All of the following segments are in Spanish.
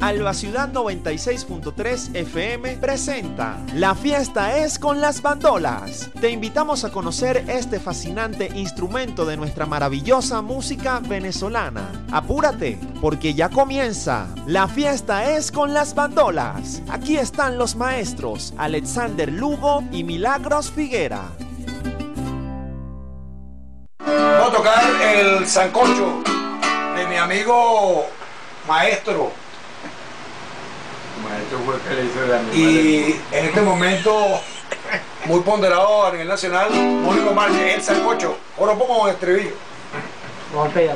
Alba Ciudad 96.3 FM presenta La fiesta es con las bandolas. Te invitamos a conocer este fascinante instrumento de nuestra maravillosa música venezolana. Apúrate, porque ya comienza. La fiesta es con las bandolas. Aquí están los maestros Alexander Lugo y Milagros Figuera. Vamos a tocar el sancocho de mi amigo maestro. Maestro fue el que le hizo el animal. Y en este momento, muy ponderado a nivel nacional, Mónico Márquez, el sancocho. Ahora un poco con el estribillo. Golpea.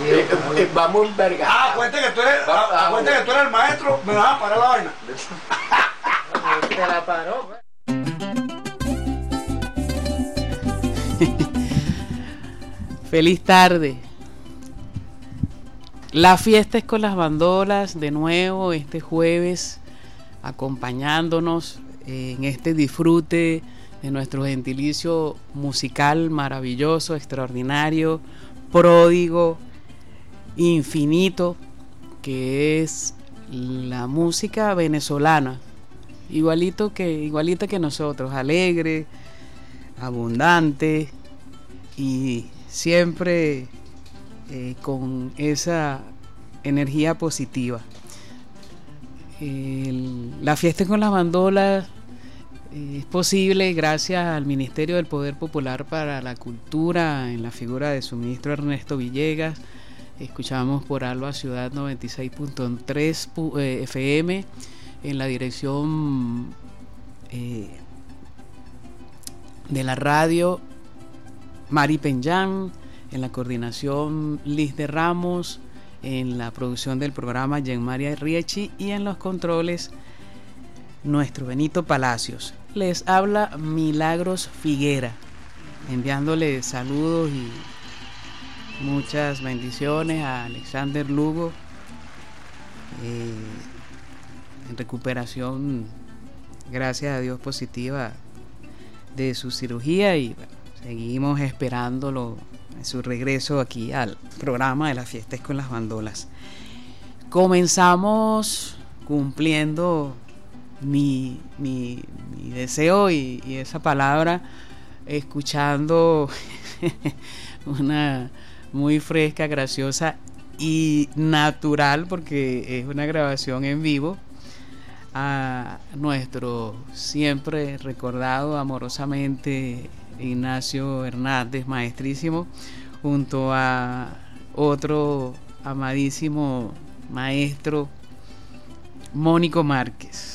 Vamos a envergar. Cuenta que tú eres el maestro, me vas a parar la vaina. Te la paró, pues. Feliz tarde. La fiesta es con las bandolas de nuevo este jueves, acompañándonos en este disfrute de nuestro gentilicio musical maravilloso, extraordinario, pródigo, infinito, que es la música venezolana, igualita que nosotros, alegre, abundante y siempre con esa energía positiva. La fiesta con las bandolas es posible gracias al Ministerio del Poder Popular para la Cultura, en la figura de su ministro Ernesto Villegas. Escuchamos por Alba Ciudad 96.3 FM, en la dirección de la radio Mari Peñán, en la coordinación Liz de Ramos, en la producción del programa Jean María Riechi y en los controles nuestro Benito Palacios. Les habla Milagros Figuera, enviándole saludos y muchas bendiciones a Alexander Lugo, en recuperación, gracias a Dios, positiva de su cirugía, y bueno, seguimos esperándolo en su regreso aquí al programa de las fiestas con las bandolas. Comenzamos cumpliendo mi deseo y esa palabra, escuchando una muy fresca, graciosa y natural, porque es una grabación en vivo, a nuestro siempre recordado amorosamente Ignacio Hernández, maestrísimo, junto a otro amadísimo maestro, Mónico Márquez.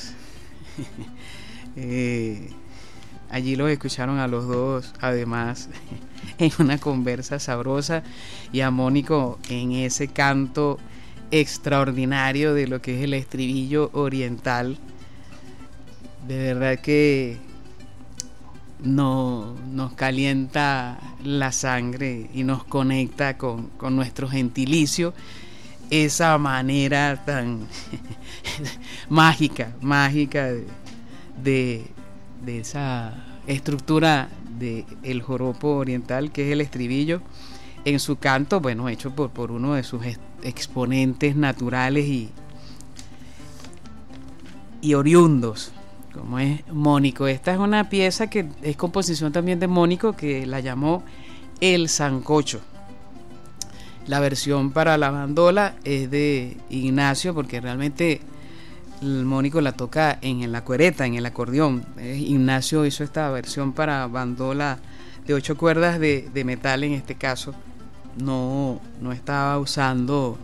Allí los escucharon a los dos, además, en una conversa sabrosa, y a Mónico en ese canto extraordinario de lo que es el estribillo oriental. De verdad que nos calienta la sangre y nos conecta con nuestro gentilicio, esa manera tan mágica de esa estructura del joropo oriental, que es el estribillo, en su canto, bueno, hecho por uno de sus exponentes naturales y oriundos, como es Mónico. Esta es una pieza que es composición también de Mónico, que la llamó El Sancocho. La versión para la bandola es de Ignacio, porque realmente el Mónico la toca en la cuereta, en el acordeón. Ignacio hizo esta versión para bandola de 8 cuerdas de metal. En este caso no estaba usando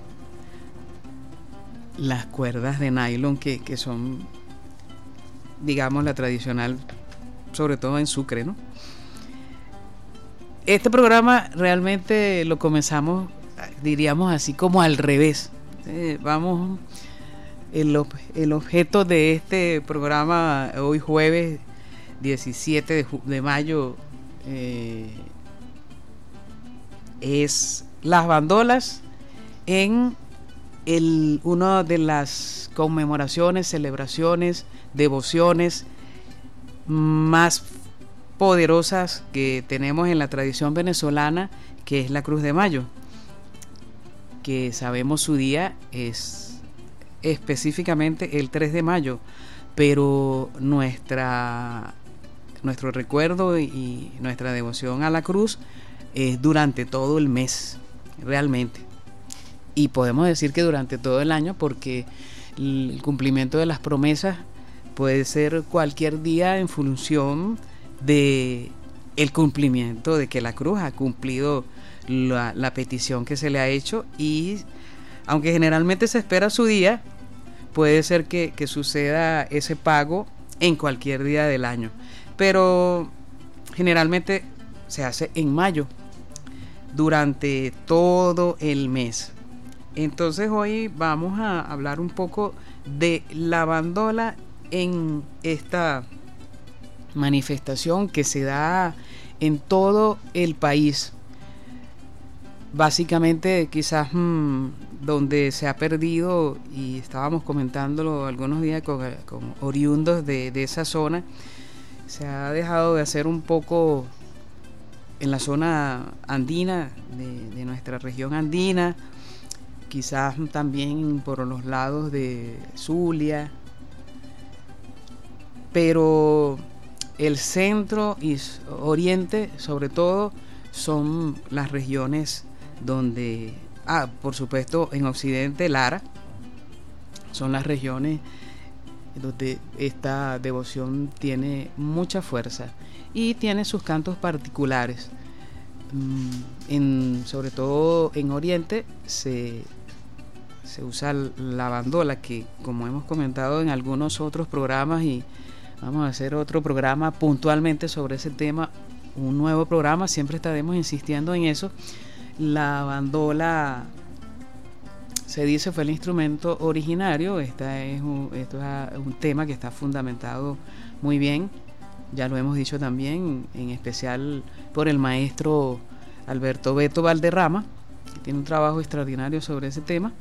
las cuerdas de nylon que son, digamos, la tradicional, sobre todo en Sucre, ¿no? Este programa realmente lo comenzamos, diríamos así, como al revés. Vamos, el objeto de este programa hoy jueves 17 de mayo es las bandolas en una de las conmemoraciones, celebraciones, devociones más poderosas que tenemos en la tradición venezolana, que es la Cruz de Mayo, que sabemos su día es específicamente el 3 de mayo, pero nuestro recuerdo y nuestra devoción a la cruz es durante todo el mes, realmente, y podemos decir que durante todo el año, porque el cumplimiento de las promesas puede ser cualquier día en función de el cumplimiento de que la cruz ha cumplido la petición que se le ha hecho, y aunque generalmente se espera su día, puede ser que suceda ese pago en cualquier día del año, pero generalmente se hace en mayo, durante todo el mes. Entonces hoy vamos a hablar un poco de la bandola en esta manifestación que se da en todo el país. Básicamente quizás donde se ha perdido, y estábamos comentándolo algunos días con oriundos de esa zona, se ha dejado de hacer un poco en la zona andina de nuestra región andina, quizás también por los lados de Zulia, pero el centro y oriente sobre todo son las regiones donde, por supuesto en occidente Lara, son las regiones donde esta devoción tiene mucha fuerza y tiene sus cantos particulares. Sobre todo en oriente se usa la bandola, que como hemos comentado en algunos otros programas, y vamos a hacer otro programa puntualmente sobre ese tema, un nuevo programa, siempre estaremos insistiendo en eso. La bandola, se dice, fue el instrumento originario. Esto es un tema que está fundamentado muy bien, ya lo hemos dicho también, en especial por el maestro Alberto Beto Valderrama, que tiene un trabajo extraordinario sobre ese tema.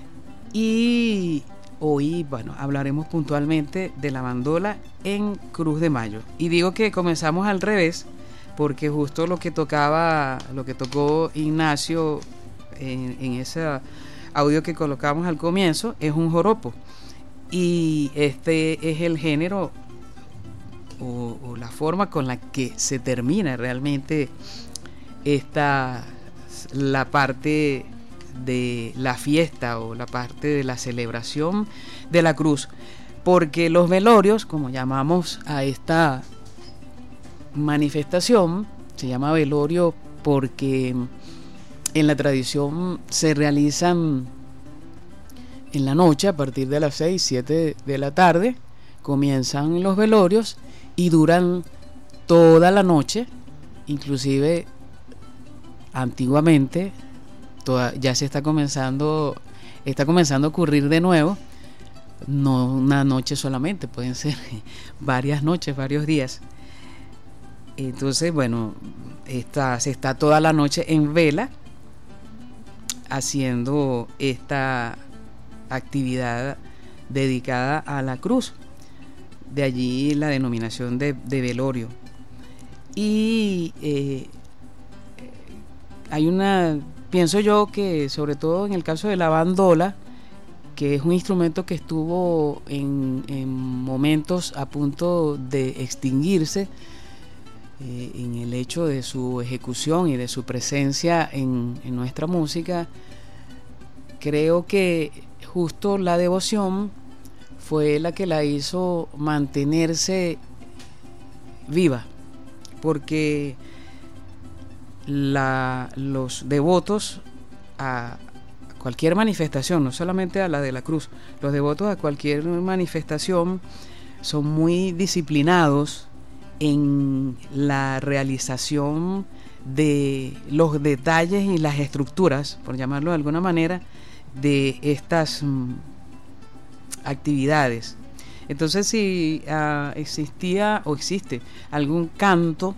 Y hoy, bueno, hablaremos puntualmente de la bandola en Cruz de Mayo. Y digo que comenzamos al revés, porque justo lo que tocó Ignacio en ese audio que colocamos al comienzo es un joropo, y este es el género o la forma con la que se termina realmente la parte de la fiesta o la parte de la celebración de la cruz, porque los velorios, como llamamos a esta manifestación, se llama velorio porque en la tradición se realizan en la noche, a partir de las 6, 7 de la tarde, comienzan los velorios y duran toda la noche. Inclusive antiguamente ya está comenzando a ocurrir de nuevo, no una noche solamente, pueden ser varias noches, varios días. Entonces, bueno, se está toda la noche en vela haciendo esta actividad dedicada a la cruz. De allí la denominación de velorio. Y pienso yo que sobre todo en el caso de la bandola, que es un instrumento que estuvo en momentos a punto de extinguirse, en el hecho de su ejecución y de su presencia en nuestra música, creo que justo la devoción fue la que la hizo mantenerse viva, porque los devotos a cualquier manifestación, no solamente a la de la cruz, los devotos a cualquier manifestación son muy disciplinados en la realización de los detalles y las estructuras, por llamarlo de alguna manera, de estas actividades. Entonces, si existía o existe algún canto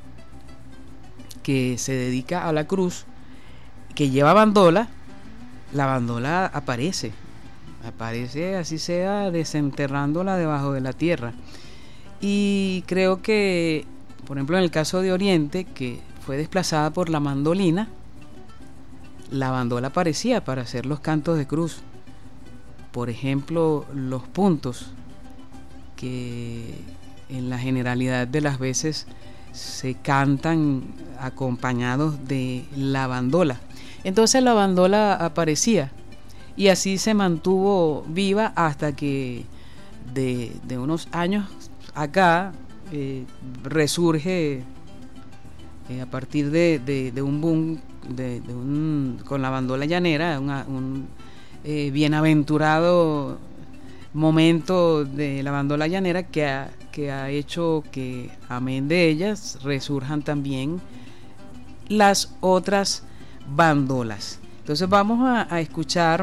que se dedica a la cruz, que lleva bandola, la bandola aparece así sea desenterrándola debajo de la tierra. Y creo que, por ejemplo, en el caso de Oriente, que fue desplazada por la mandolina, la bandola aparecía para hacer los cantos de cruz. Por ejemplo, los puntos, que en la generalidad de las veces se cantan acompañados de la bandola. Entonces la bandola aparecía y así se mantuvo viva hasta que de unos años acá resurge a partir de un boom con la bandola llanera, un bienaventurado momento de la bandola llanera que ha hecho que, amén de ellas, resurjan también las otras bandolas. Entonces vamos a escuchar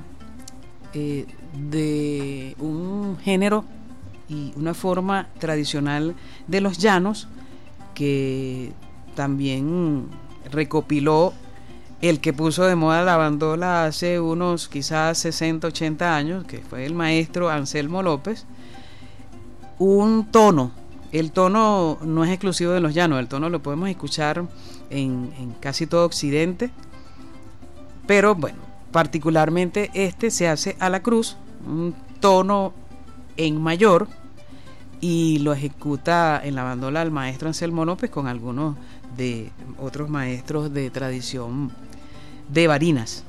de un género y una forma tradicional de los llanos que también recopiló el que puso de moda la bandola hace unos quizás 60, 80 años, que fue el maestro Anselmo López. Un tono, el tono no es exclusivo de los llanos, el tono lo podemos escuchar en casi todo Occidente, pero bueno, particularmente este se hace a la cruz, un tono en mayor, y lo ejecuta en la bandola el maestro Anselmo López con algunos de otros maestros de tradición de Barinas.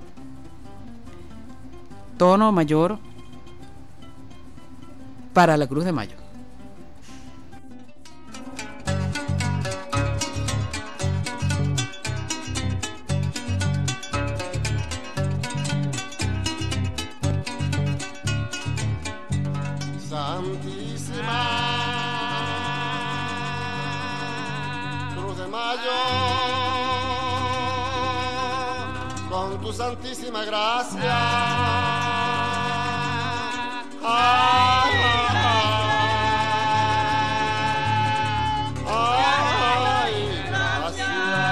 Tono mayor para la Cruz de Mayo. Santísima Cruz de Mayo, con tu santísima gracia, ay, gracias.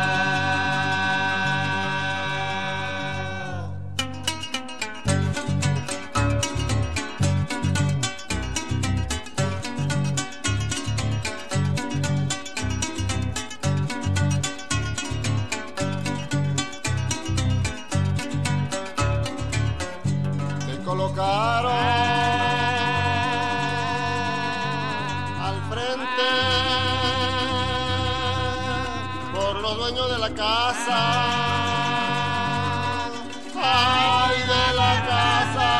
Colocaron al frente por los dueños de la casa, ay, de la casa,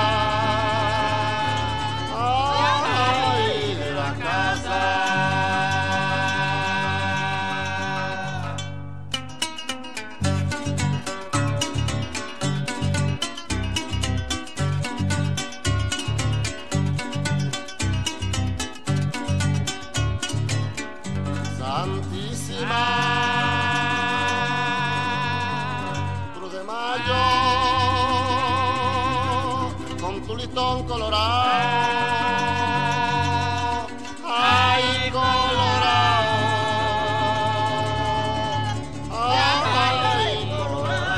ay, de la casa. Santísima Cruz de Mayo, con tu listón colorado, ay, colorado, ay, colorado.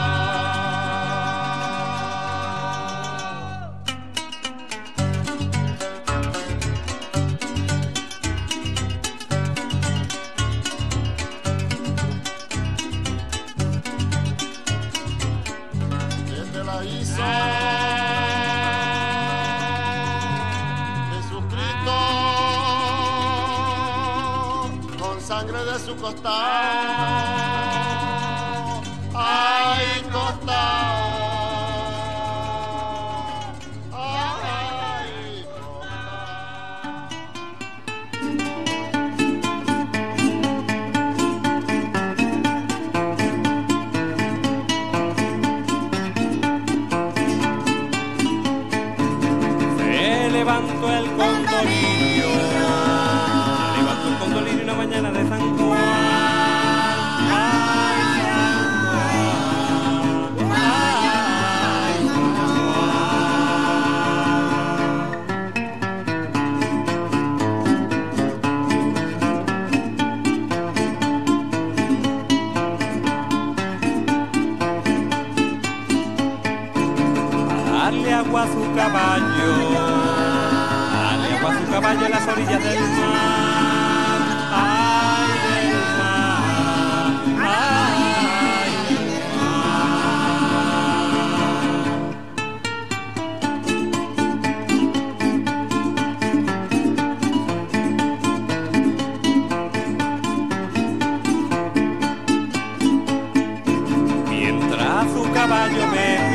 La hizo Jesucristo con sangre de su costado, ay, costado, ay, levantó el condolirio, levantó el condolirio una mañana de San Juan. Ay, San Juan, ay, San Juan. A darle agua a su caballo, a su caballo en las orillas del mar, ay, del mar, ay, del mar. Mientras su caballo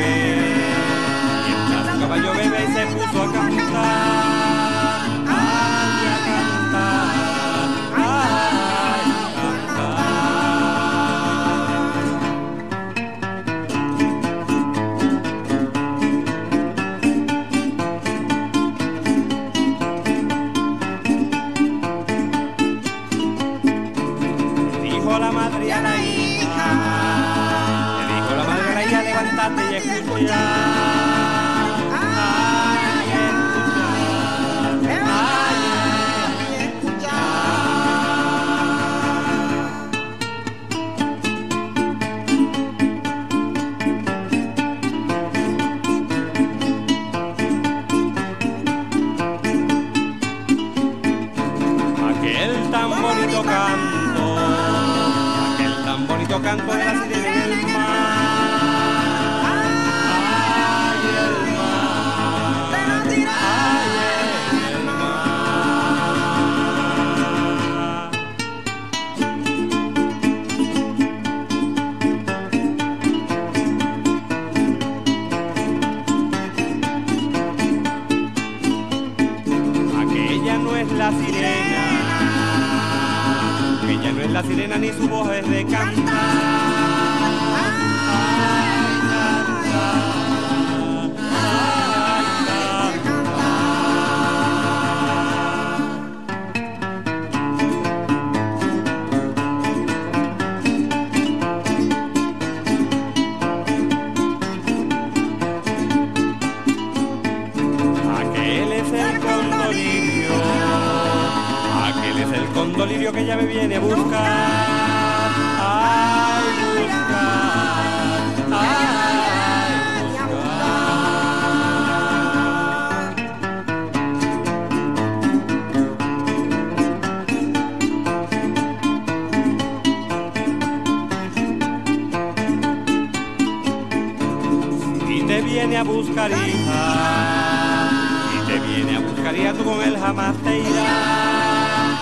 bebe y se puso a cantar. Dijo la madre a siéntate y escucha. Canto de la sirena en el mar. Ay, el mar. Ay, el mar. Aquella no es la sirena. Ella no es la sirena ni su voz es de cantar. Aquel es el condolirio. Aquel es el condolirio que ya me viene a buscar. A buscar hija, y te viene a buscar hija, tú con él jamás te irás.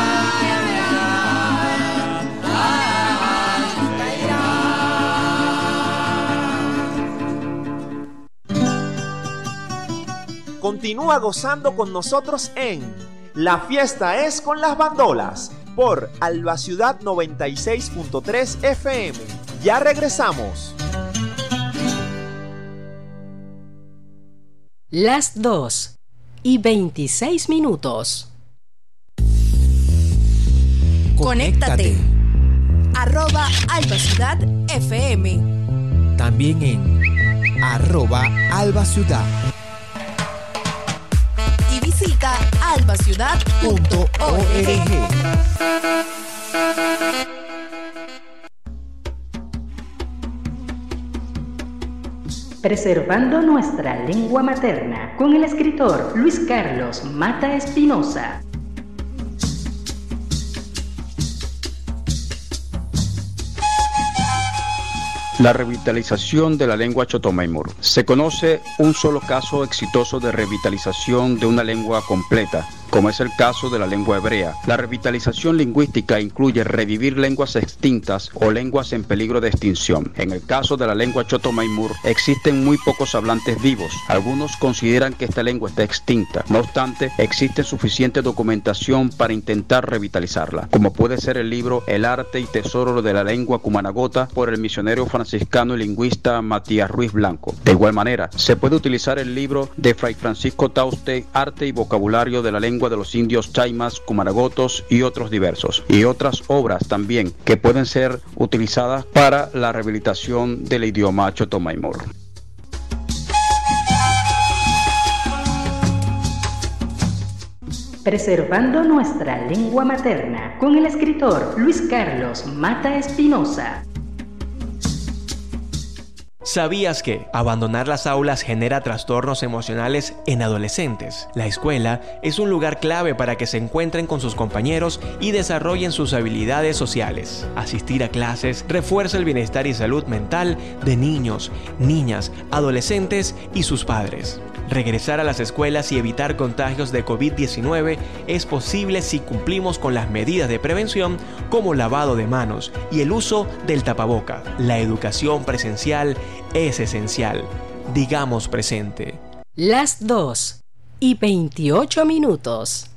Continúa gozando con nosotros en La Fiesta es con las Bandolas por Alba Ciudad 96.3 FM. Ya regresamos. Las 2:26. Conéctate. @Alba Ciudad FM. También en @Alba Ciudad. Y visita albaciudad.org. Preservando nuestra lengua materna con el escritor Luis Carlos Mata Espinosa. La revitalización de la lengua chotomaimur. Se conoce un solo caso exitoso de revitalización de una lengua completa, como es el caso de la lengua hebrea. La revitalización lingüística incluye revivir lenguas extintas o lenguas en peligro de extinción. En el caso de la lengua chotomaimur, existen muy pocos hablantes vivos. Algunos consideran que esta lengua está extinta. No obstante, existe suficiente documentación para intentar revitalizarla, como puede ser el libro El arte y tesoro de la lengua cumanagota por el misionero franciscano y lingüista Matías Ruiz Blanco. De igual manera, se puede utilizar el libro de Fray Francisco Tauste, Arte y vocabulario de la lengua de los indios chaimas, cumanagotos y otros diversos, y otras obras también que pueden ser utilizadas para la rehabilitación del idioma chotomaimur. Preservando nuestra lengua materna con el escritor Luis Carlos Mata Espinosa. ¿Sabías que abandonar las aulas genera trastornos emocionales en adolescentes? La escuela es un lugar clave para que se encuentren con sus compañeros y desarrollen sus habilidades sociales. Asistir a clases refuerza el bienestar y salud mental de niños, niñas, adolescentes y sus padres. Regresar a las escuelas y evitar contagios de COVID-19 es posible si cumplimos con las medidas de prevención como lavado de manos y el uso del tapaboca. La educación presencial es esencial. Digamos presente. Las 2:28.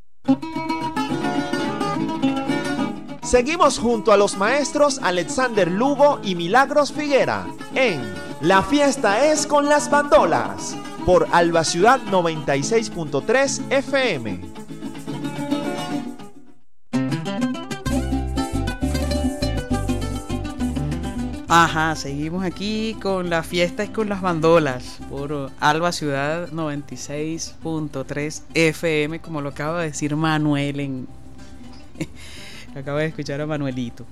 Seguimos junto a los maestros Alexander Lugo y Milagros Figuera en La Fiesta es con las Bandolas por Alba Ciudad 96.3 FM. Ajá, seguimos aquí con la fiesta y con las bandolas por Alba Ciudad 96.3 FM, como lo acaba de decir Manuel acaba de escuchar a Manuelito.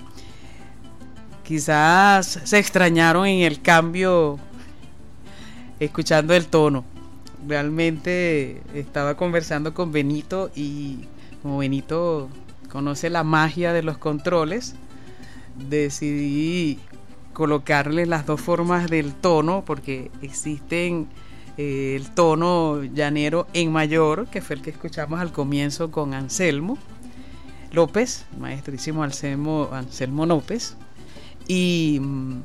Quizás se extrañaron en el cambio escuchando el tono. Realmente estaba conversando con Benito y como Benito conoce la magia de los controles, decidí colocarle las dos formas del tono, porque existen el tono llanero en mayor, que fue el que escuchamos al comienzo con Anselmo López, maestrísimo Anselmo López, y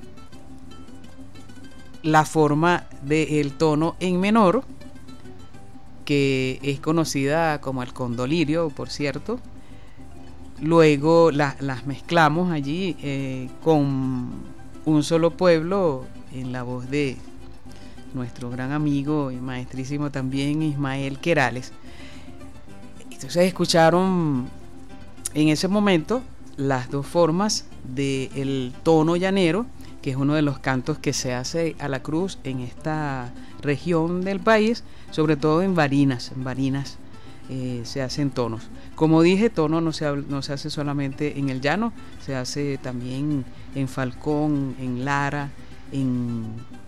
la forma del tono en menor, que es conocida como el condolirio, por cierto. Luego las mezclamos allí con Un Solo Pueblo, en la voz de nuestro gran amigo y maestrísimo también Ismael Querales. Entonces escucharon en ese momento las dos formas del tono llanero, que es uno de los cantos que se hace a la cruz en esta región del país, sobre todo en Barinas. En Barinas se hacen tonos. Como dije, tono no se hace solamente en el llano, se hace también en Falcón, en Lara, en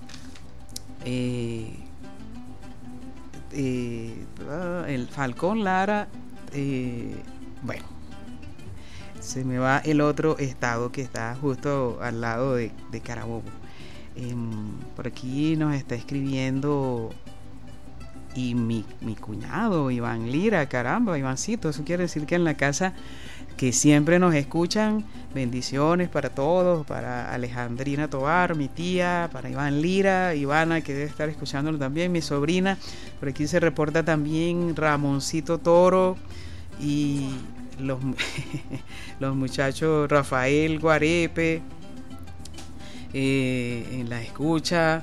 el Falcón, Lara, bueno, se me va el otro estado que está justo al lado de Carabobo. Por aquí nos está escribiendo y mi cuñado Iván Lira, caramba, Ivancito, eso quiere decir que en la casa que siempre nos escuchan, bendiciones para todos, para Alejandrina Tobar, mi tía, para Iván Lira, Ivana, que debe estar escuchándolo también, mi sobrina. Por aquí se reporta también Ramoncito Toro y los muchachos Rafael Guarepe en la escucha.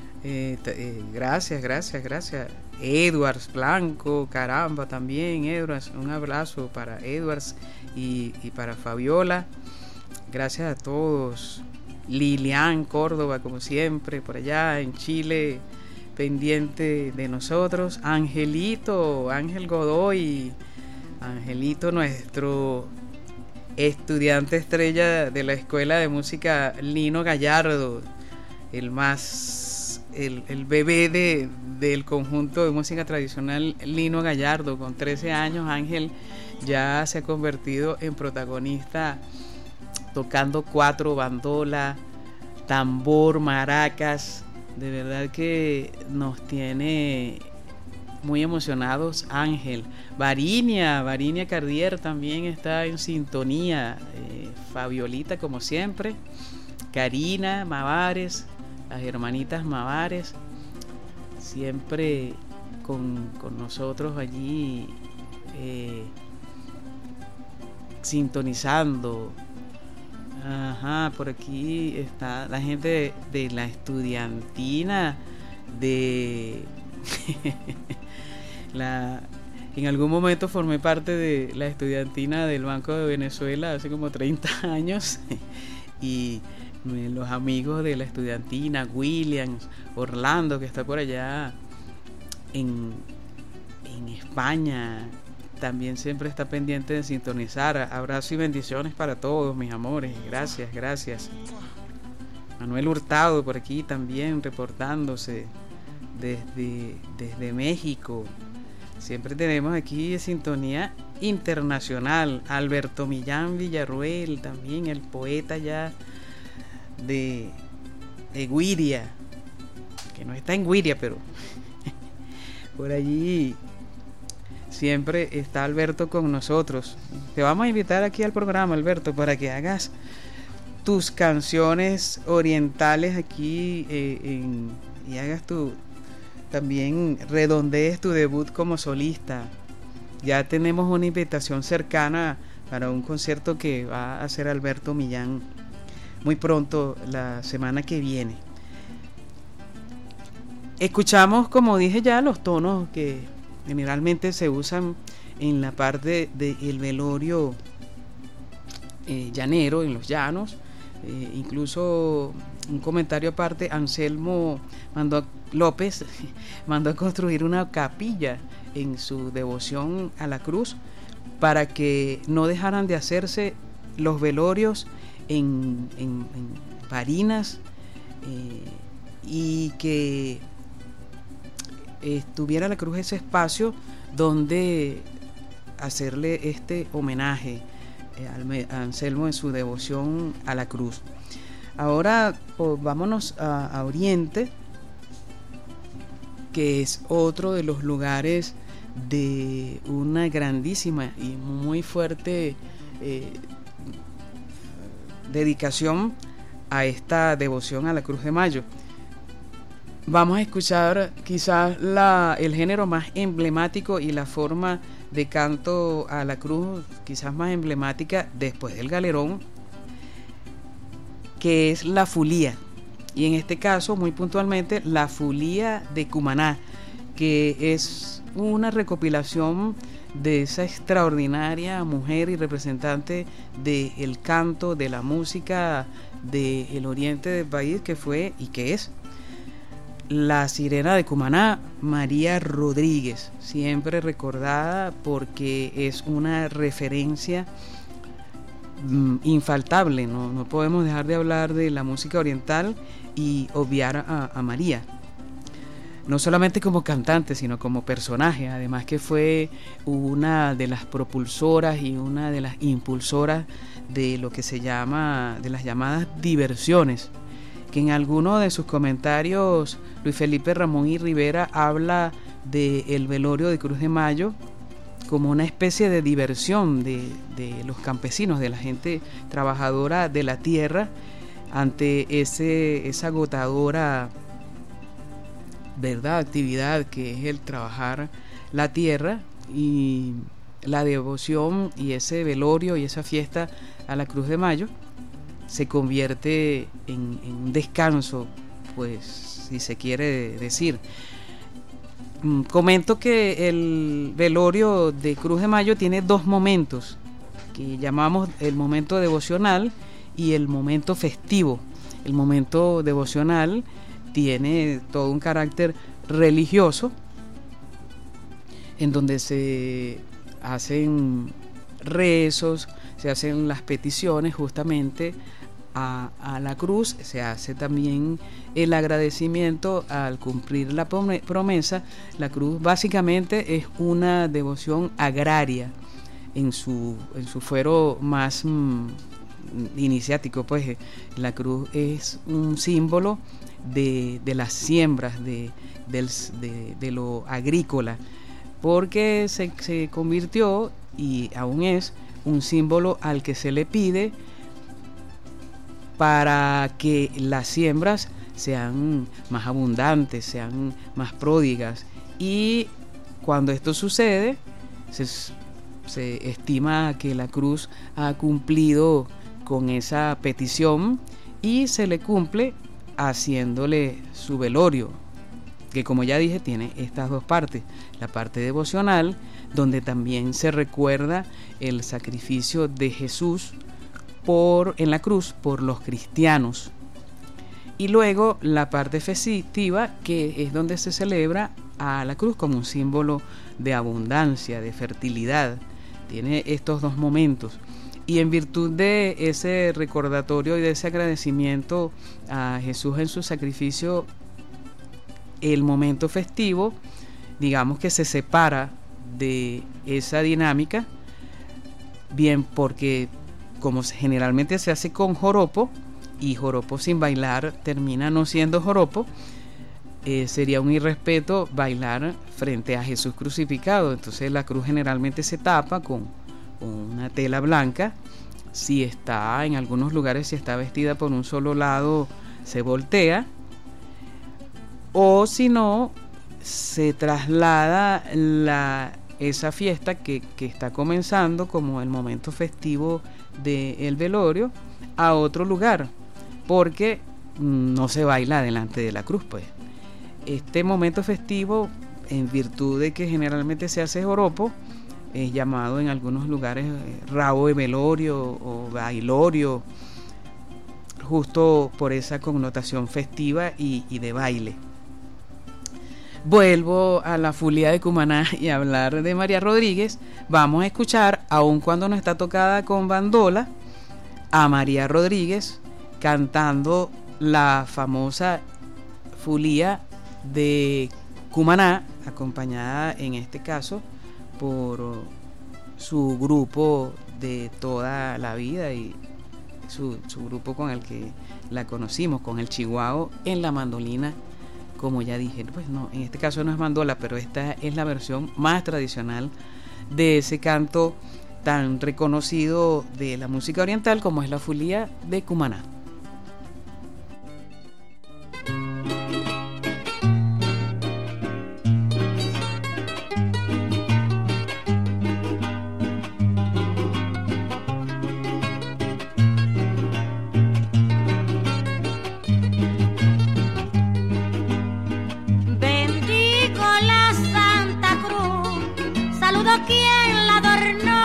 Gracias. Edwards Blanco, caramba, también Edwards, un abrazo para Edwards y para Fabiola. Gracias a todos. Lilian Córdoba, como siempre, por allá en Chile, pendiente de nosotros. Angelito, Ángel Godoy, Angelito, nuestro estudiante estrella de la Escuela de Música Lino Gallardo, el bebé del conjunto de música tradicional Lino Gallardo. Con 13 años, Ángel ya se ha convertido en protagonista tocando cuatro, bandola, tambor, maracas. De verdad que nos tiene muy emocionados Ángel. Varinia Cardier también está en sintonía. Fabiolita, como siempre. Karina Mavares, las hermanitas Mavares, siempre con nosotros allí, sintonizando. Ajá, por aquí está la gente de la estudiantina de en algún momento formé parte de la estudiantina del Banco de Venezuela hace como 30 años y los amigos de la estudiantina, Williams, Orlando, que está por allá en España, también siempre está pendiente de sintonizar. Abrazo y bendiciones para todos, mis amores. Gracias. Manuel Hurtado por aquí también reportándose desde México. Siempre tenemos aquí sintonía internacional. Alberto Millán Villarruel, también el poeta ya de Guiria, que no está en Guiria, pero por allí siempre está Alberto con nosotros. Te vamos a invitar aquí al programa, Alberto, para que hagas tus canciones orientales aquí y hagas también redondees tu debut como solista. Ya tenemos una invitación cercana para un concierto que va a hacer Alberto Millán muy pronto, la semana que viene. Escuchamos, como dije ya, los tonos que generalmente se usan en la parte del velorio llanero, en los llanos. Incluso un comentario aparte, Anselmo López mandó a construir una capilla en su devoción a la cruz para que no dejaran de hacerse los velorios en Barinas, y que tuviera la cruz ese espacio donde hacerle este homenaje a Anselmo en su devoción a la cruz. Ahora vámonos a Oriente, que es otro de los lugares de una grandísima y muy fuerte dedicación a esta devoción a la Cruz de Mayo. Vamos a escuchar quizás el género más emblemático y la forma de canto a la cruz quizás más emblemática después del galerón, que es la fulía, y en este caso muy puntualmente la fulía de Cumaná, que es una recopilación de esa extraordinaria mujer y representante del canto, de la música del oriente del país, que fue y que es la sirena de Cumaná, María Rodríguez, siempre recordada porque es una referencia infaltable. No podemos dejar de hablar de la música oriental y obviar a María, no solamente como cantante, sino como personaje, además que fue una de las propulsoras y una de las impulsoras de lo que se llama, de las llamadas diversiones, que en alguno de sus comentarios Luis Felipe Ramón y Rivera habla del velorio de Cruz de Mayo como una especie de diversión de los campesinos, de la gente trabajadora de la tierra, ante esa agotadora, ¿verdad?, actividad que es el trabajar la tierra, y la devoción y ese velorio y esa fiesta a la Cruz de Mayo se convierte en un descanso, pues, si se quiere decir. Comento que el velorio de Cruz de Mayo tiene dos momentos, que llamamos el momento devocional y el momento festivo. El momento devocional tiene todo un carácter religioso, en donde se hacen rezos, se hacen las peticiones justamente a la cruz, se hace también el agradecimiento al cumplir la promesa. La cruz básicamente es una devoción agraria en su fuero más iniciático, pues la cruz es un símbolo de las siembras, de lo agrícola, porque se convirtió y aún es un símbolo al que se le pide para que las siembras sean más abundantes, sean más pródigas, y cuando esto sucede se estima que la cruz ha cumplido con esa petición y se le cumple haciéndole su velorio, que, como ya dije, tiene estas dos partes: la parte devocional, donde también se recuerda el sacrificio de Jesús en la cruz por los cristianos, y luego la parte festiva, que es donde se celebra a la cruz como un símbolo de abundancia, de fertilidad. Tiene estos dos momentos, y en virtud de ese recordatorio y de ese agradecimiento a Jesús en su sacrificio, el momento festivo, digamos que se separa de esa dinámica, bien porque como generalmente se hace con joropo, y joropo sin bailar termina no siendo joropo, sería un irrespeto bailar frente a Jesús crucificado. Entonces la cruz generalmente se tapa con una tela blanca. Si está, en algunos lugares, si está vestida por un solo lado, se voltea, o si no, se traslada esa fiesta que está comenzando como el momento festivo del velorio a otro lugar, porque no se baila delante de la cruz. Pues este momento festivo, en virtud de que generalmente se hace joropo, es llamado en algunos lugares rabo de velorio o bailorio, justo por esa connotación festiva y de baile. Vuelvo a la Fulía de Cumaná y a hablar de María Rodríguez. Vamos a escuchar, aun cuando no está tocada con bandola, a María Rodríguez cantando la famosa Fulía de Cumaná, acompañada en este caso por su grupo de toda la vida y su grupo con el que la conocimos, con el Chihuahua en la mandolina. Como ya dije, pues no, en este caso no es bandola, pero esta es la versión más tradicional de ese canto tan reconocido de la música oriental como es la Fulía de Cumaná. ¿Quién la adornó?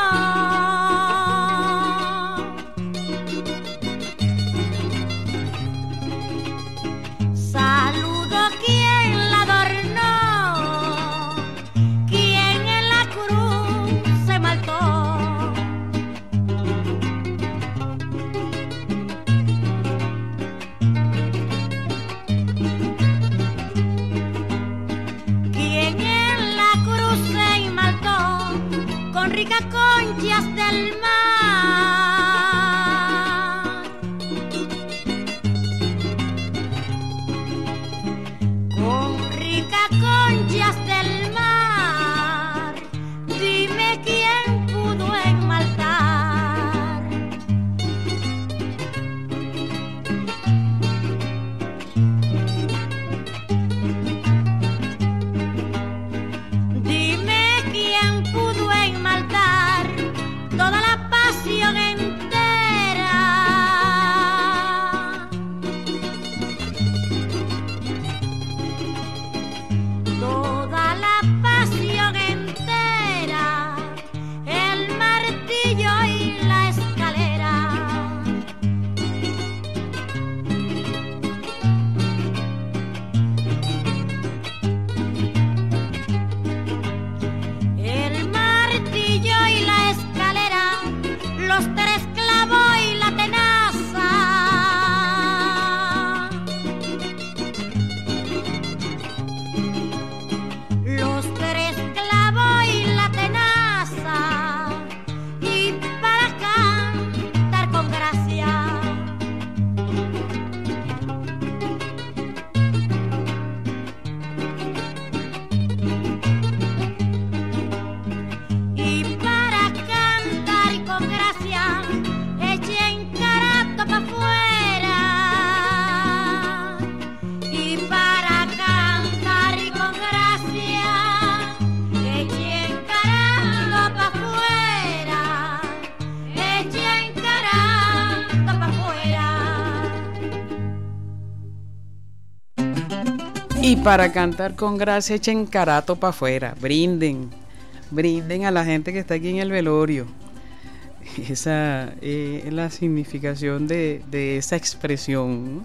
Saludo quien la adornó, quien en la cruz se maltó. Quien en la cruz se maltó con ricas conchas del mar. Con ricas conchas del mar, dime quién pudo enmaltar. Dime quién pudo enmaltar toda la pasión entera. Toda la pasión entera, el martillo y la escalera. El martillo y la escalera, los tres clavos y la tenaza. Los tres clavos y la tenaza, y para cantar con gracia. Y para cantar con gracia, echen carato pa' afuera. Y para cantar con gracia, echen carato pa' afuera. Echen carato pa' afuera. Y para cantar con gracia, echen carato para afuera, brinden a la gente que está aquí en el velorio. Esa es la significación de esa expresión.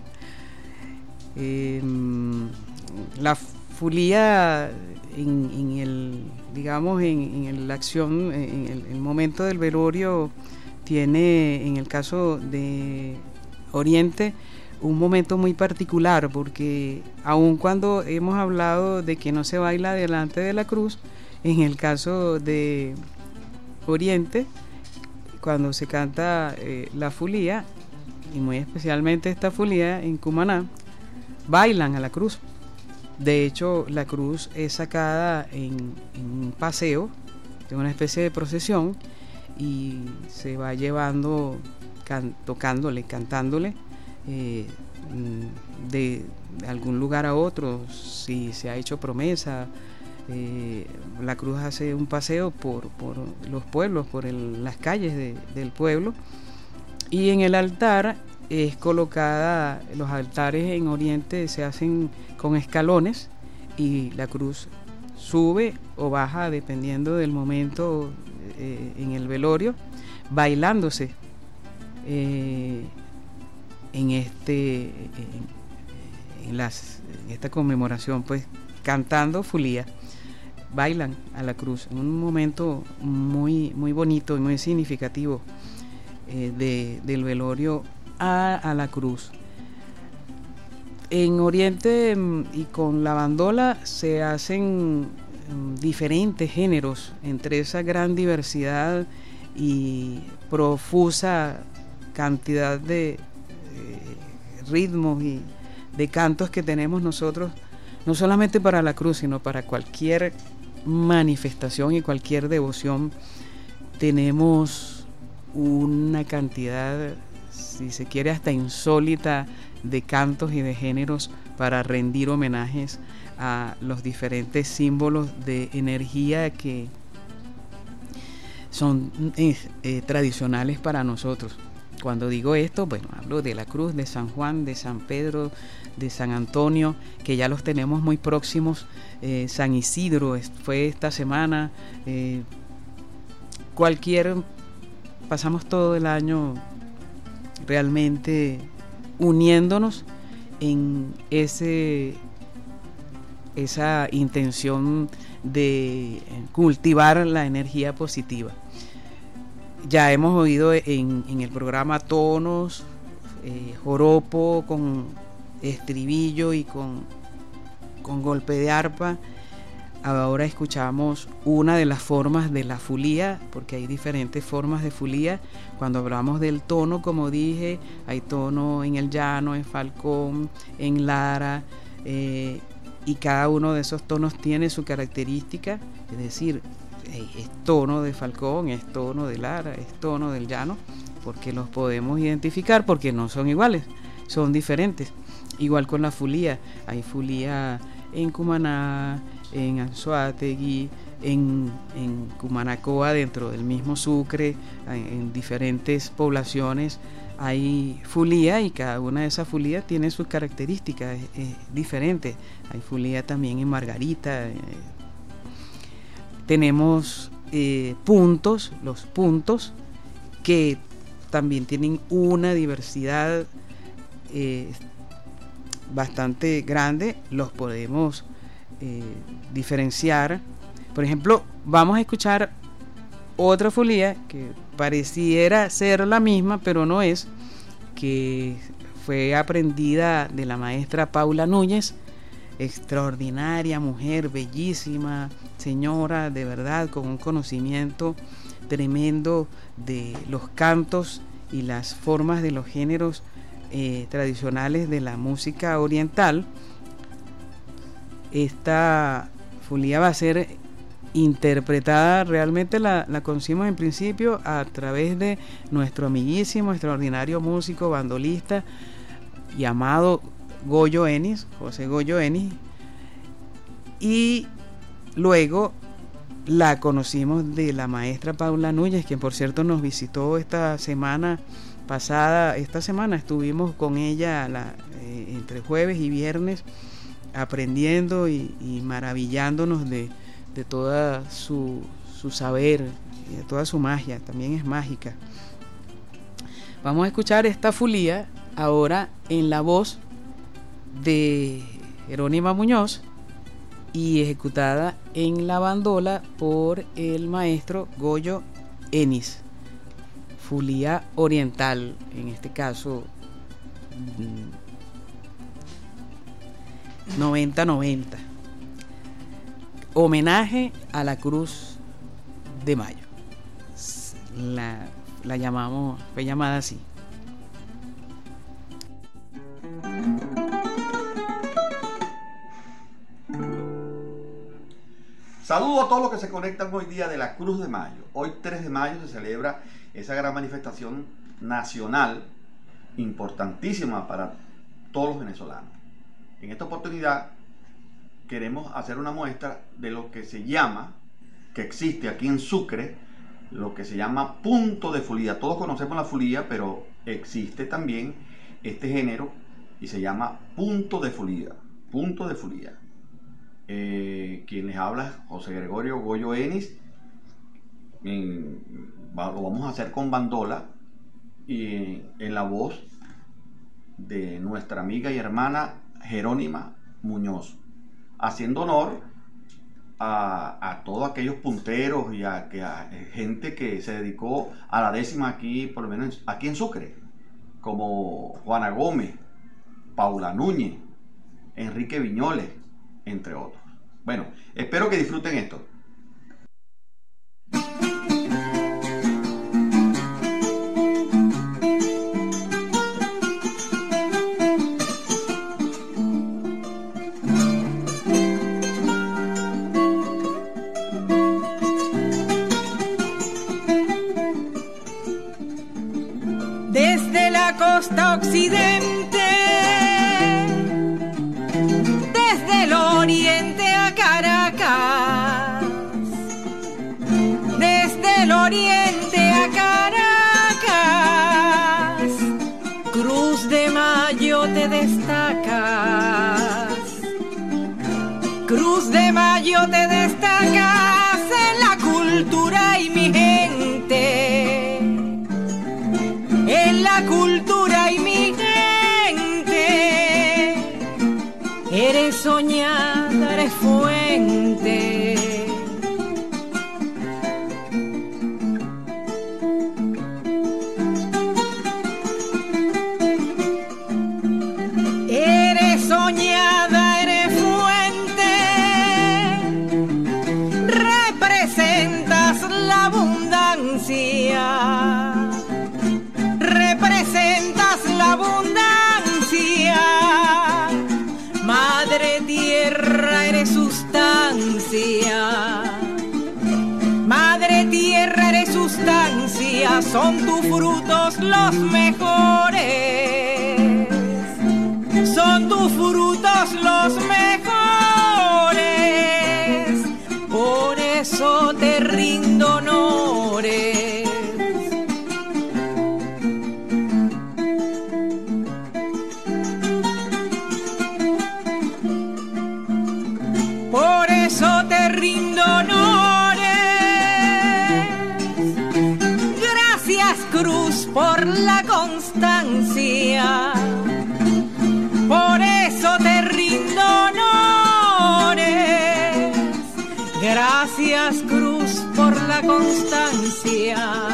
La Fulía en el, digamos, en la acción, en el momento del velorio, tiene, en el caso de Oriente, un momento muy particular, porque aun cuando hemos hablado de que no se baila delante de la cruz, en el caso de Oriente, cuando se canta la Fulía, y muy especialmente esta Fulía en Cumaná, bailan a la cruz. De hecho, la cruz es sacada en un paseo, de una especie de procesión, y se va llevando, tocándole, cantándole, de algún lugar a otro. Si se ha hecho promesa, la cruz hace un paseo por los pueblos, por las calles del pueblo, y en el altar es colocada. Los altares en Oriente se hacen con escalones y la cruz sube o baja dependiendo del momento en el velorio, bailándose. en esta conmemoración, pues cantando Fulía, bailan a la cruz en un momento muy, muy bonito y muy significativo del velorio a la cruz. En Oriente y con la bandola se hacen diferentes géneros entre esa gran diversidad y profusa cantidad de ritmos y de cantos que tenemos nosotros, no solamente para la cruz, sino para cualquier manifestación y cualquier devoción. Tenemos una cantidad, si se quiere, hasta insólita de cantos y de géneros para rendir homenajes a los diferentes símbolos de energía que son tradicionales para nosotros. Cuando digo esto, bueno, hablo de la cruz, de San Juan, de San Pedro, de San Antonio, que ya los tenemos muy próximos. San Isidro fue esta semana. Pasamos todo el año realmente uniéndonos en esa intención de cultivar la energía positiva. Ya hemos oído en el programa tonos, joropo con estribillo y con golpe de arpa. Ahora escuchamos una de las formas de la fulía, porque hay diferentes formas de fulía. Cuando hablamos del tono, como dije, hay tono en el llano, en Falcón, en Lara, y cada uno de esos tonos tiene su característica, es decir, es tono de Falcón, es tono de Lara, es tono del llano, porque los podemos identificar, porque no son iguales, son diferentes. Igual con la fulía, hay fulía en Cumaná, en Anzoátegui, en Cumanacoa, dentro del mismo Sucre, en diferentes poblaciones hay fulía, y cada una de esas fulías tiene sus características diferentes. Hay fulía también en Margarita. Tenemos puntos, los puntos, que también tienen una diversidad bastante grande. Los podemos diferenciar. Por ejemplo, vamos a escuchar otra fulía que pareciera ser la misma, pero no es, que fue aprendida de la maestra Paula Núñez, extraordinaria mujer, bellísima señora, de verdad, con un conocimiento tremendo de los cantos y las formas de los géneros tradicionales de la música oriental. Esta fulía va a ser interpretada, realmente la conocimos en principio a través de nuestro amiguísimo, extraordinario músico, bandolista llamado Goyo Enis, José Goyo Enis, y luego la conocimos de la maestra Paula Núñez, quien por cierto nos visitó esta semana pasada. Esta semana estuvimos con ella entre jueves y viernes, aprendiendo y maravillándonos de toda su saber y de toda su magia. También es mágica. Vamos a escuchar esta fulía ahora en la voz de Jerónima Muñoz y ejecutada en la bandola por el maestro Goyo Enis. Fulía oriental, en este caso 90-90. Homenaje a la Cruz de Mayo. La llamamos, fue llamada así. Saludos a todos los que se conectan hoy día de la Cruz de Mayo. Hoy 3 de mayo se celebra esa gran manifestación nacional importantísima para todos los venezolanos. En esta oportunidad queremos hacer una muestra de lo que se llama, que existe aquí en Sucre, lo que se llama punto de fulía. Todos conocemos la fulía, pero existe también este género y se llama punto de fulía. Punto de fulía. Quien les habla es José Gregorio Goyo Enis. Lo vamos a hacer con bandola y en la voz de nuestra amiga y hermana Jerónima Muñoz, haciendo honor a todos aquellos punteros y a gente que se dedicó a la 10ª aquí, por lo menos aquí en Sucre, como Juana Gómez, Paula Núñez, Enrique Viñoles, entre otros. Bueno, espero que disfruten esto. Desde la costa occidente, desde el oriente a Caracas, desde el oriente a Caracas, Cruz de Mayo te destacas, Cruz de Mayo te destacas en la cultura y mi gente, en la cultura y mi gente, eres soñada, eres fuente. Eres soñada, eres fuente, representas la abundancia. Representas la abundancia, madre tierra eres sustancia, madre tierra eres sustancia, son tus frutos los mejores, son tus frutos los mejores, por eso te rindo honores. Por eso te rindo honores. Gracias, Cruz, por la constancia. Por eso te rindo honores. Gracias, Cruz, por la constancia.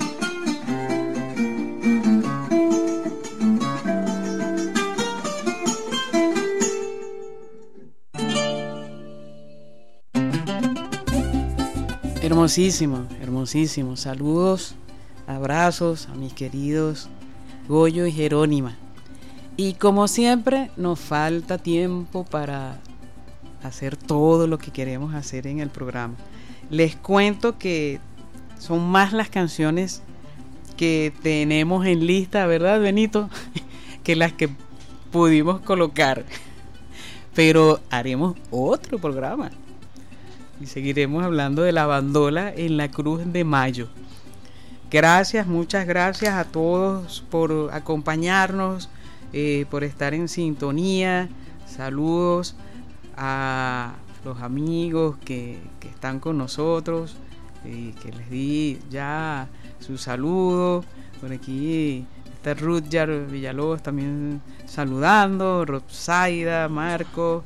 Hermosísimo, hermosísimo. Saludos, abrazos a mis queridos Goyo y Jerónima. Y como siempre, nos falta tiempo para hacer todo lo que queremos hacer en el programa. Les cuento que son más las canciones que tenemos en lista, ¿verdad, Benito? que las que pudimos colocar. Pero haremos otro programa y seguiremos hablando de la bandola en la Cruz de Mayo. Gracias, muchas gracias a todos por acompañarnos, por estar en sintonía. Saludos a los amigos que están con nosotros, que les di ya su saludo. Por aquí está Rutger Villalobos también saludando, Rosaida, Marco,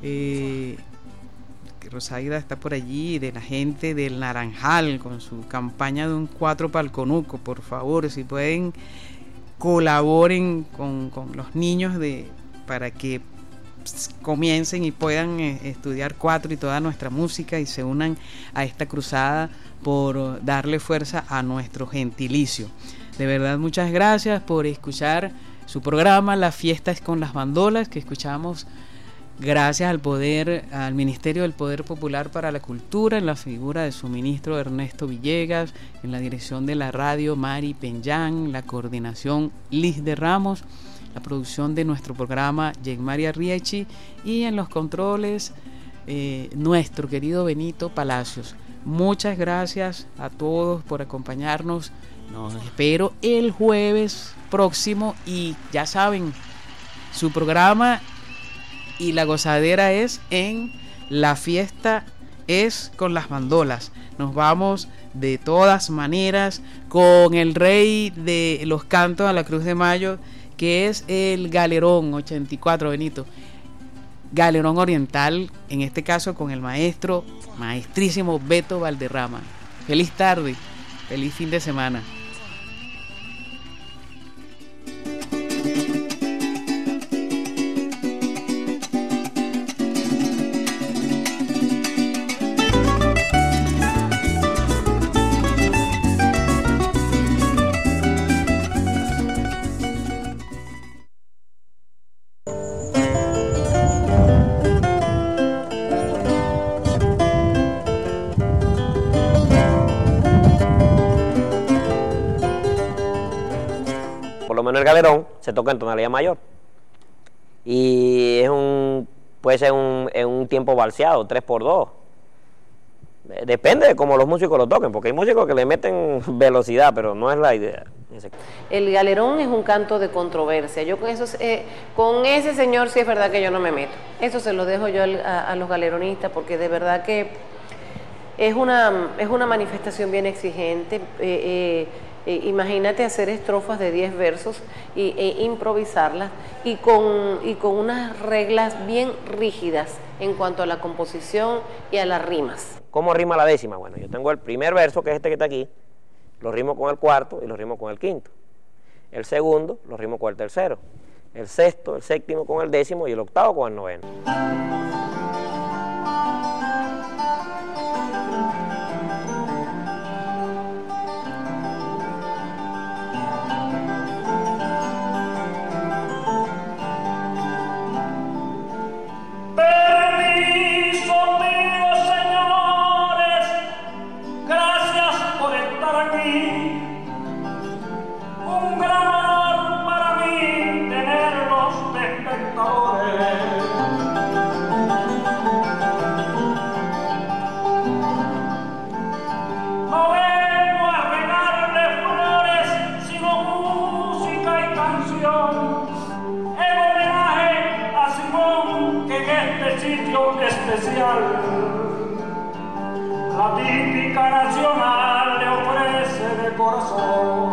Rosaida está por allí, de la gente del Naranjal con su campaña de un 4 para el Conuco. Por favor, si pueden, colaboren con los niños para que comiencen y puedan estudiar 4 y toda nuestra música y se unan a esta cruzada por darle fuerza a nuestro gentilicio. De verdad, muchas gracias por escuchar su programa La Fiesta es con las Bandolas, que escuchamos gracias al Ministerio del Poder Popular para la Cultura, en la figura de su ministro Ernesto Villegas, en la dirección de la radio Mari Peñán, la coordinación Liz de Ramos, la producción de nuestro programa María Riechi y en los controles nuestro querido Benito Palacios. Muchas gracias a todos por acompañarnos. Nos espero el jueves próximo y ya saben, su programa y la gozadera es en La Fiesta es con las Bandolas. Nos vamos de todas maneras con el rey de los cantos a la Cruz de Mayo, que es el Galerón 84, Benito. Galerón Oriental, en este caso con el maestrísimo Beto Valderrama. Feliz tarde, feliz fin de semana. El galerón se toca en tonalidad mayor y puede ser en un tiempo valseado, 3x2. Depende de cómo los músicos lo toquen, porque hay músicos que le meten velocidad, pero no es la idea. El galerón es un canto de controversia. Yo con ese señor sí es verdad que yo no me meto. Eso se lo dejo yo a los galeronistas, porque de verdad que es una manifestación bien exigente. Imagínate hacer estrofas de 10 versos e improvisarlas y con unas reglas bien rígidas en cuanto a la composición y a las rimas. ¿Cómo rima la décima? Bueno, yo tengo el primer verso, que es este que está aquí, lo rimo con el cuarto y lo rimo con el quinto. El segundo lo rimo con el tercero. El sexto, el séptimo con el décimo y el octavo con el noveno. La típica nacional le ofrece de corazón.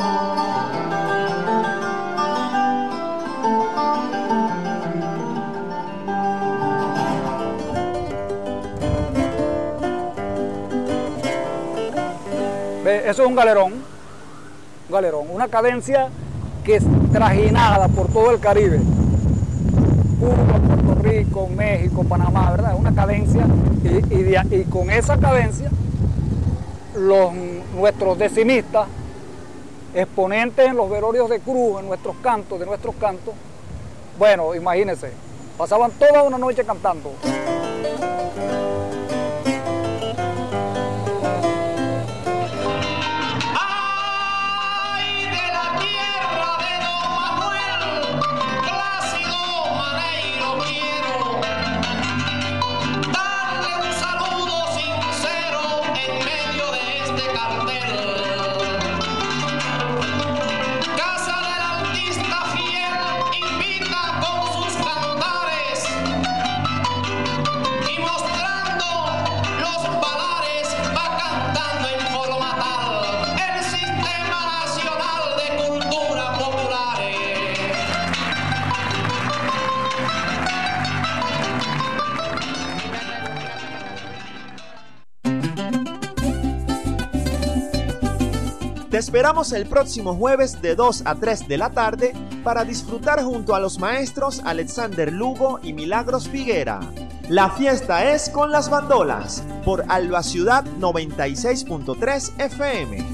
Eso es un galerón, una cadencia que es trajinada por todo el Caribe. Cuba, Puerto Rico, México, Panamá, ¿verdad? Es una cadencia y con esa cadencia nuestros decimistas, exponentes en los velorios de cruz, en nuestros cantos, bueno, imagínense, pasaban toda una noche cantando. Te esperamos el próximo jueves de 2 a 3 de la tarde para disfrutar junto a los maestros Alexander Lugo y Milagros Figuera. La fiesta es con las bandolas por Alba Ciudad 96.3 FM.